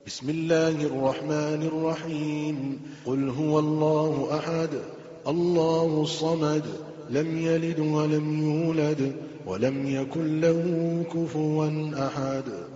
بسم الله الرحمن الرحيم. قل هو الله أحد الله الصمد لم يلد ولم يولد ولم يكن له كفوا أحد.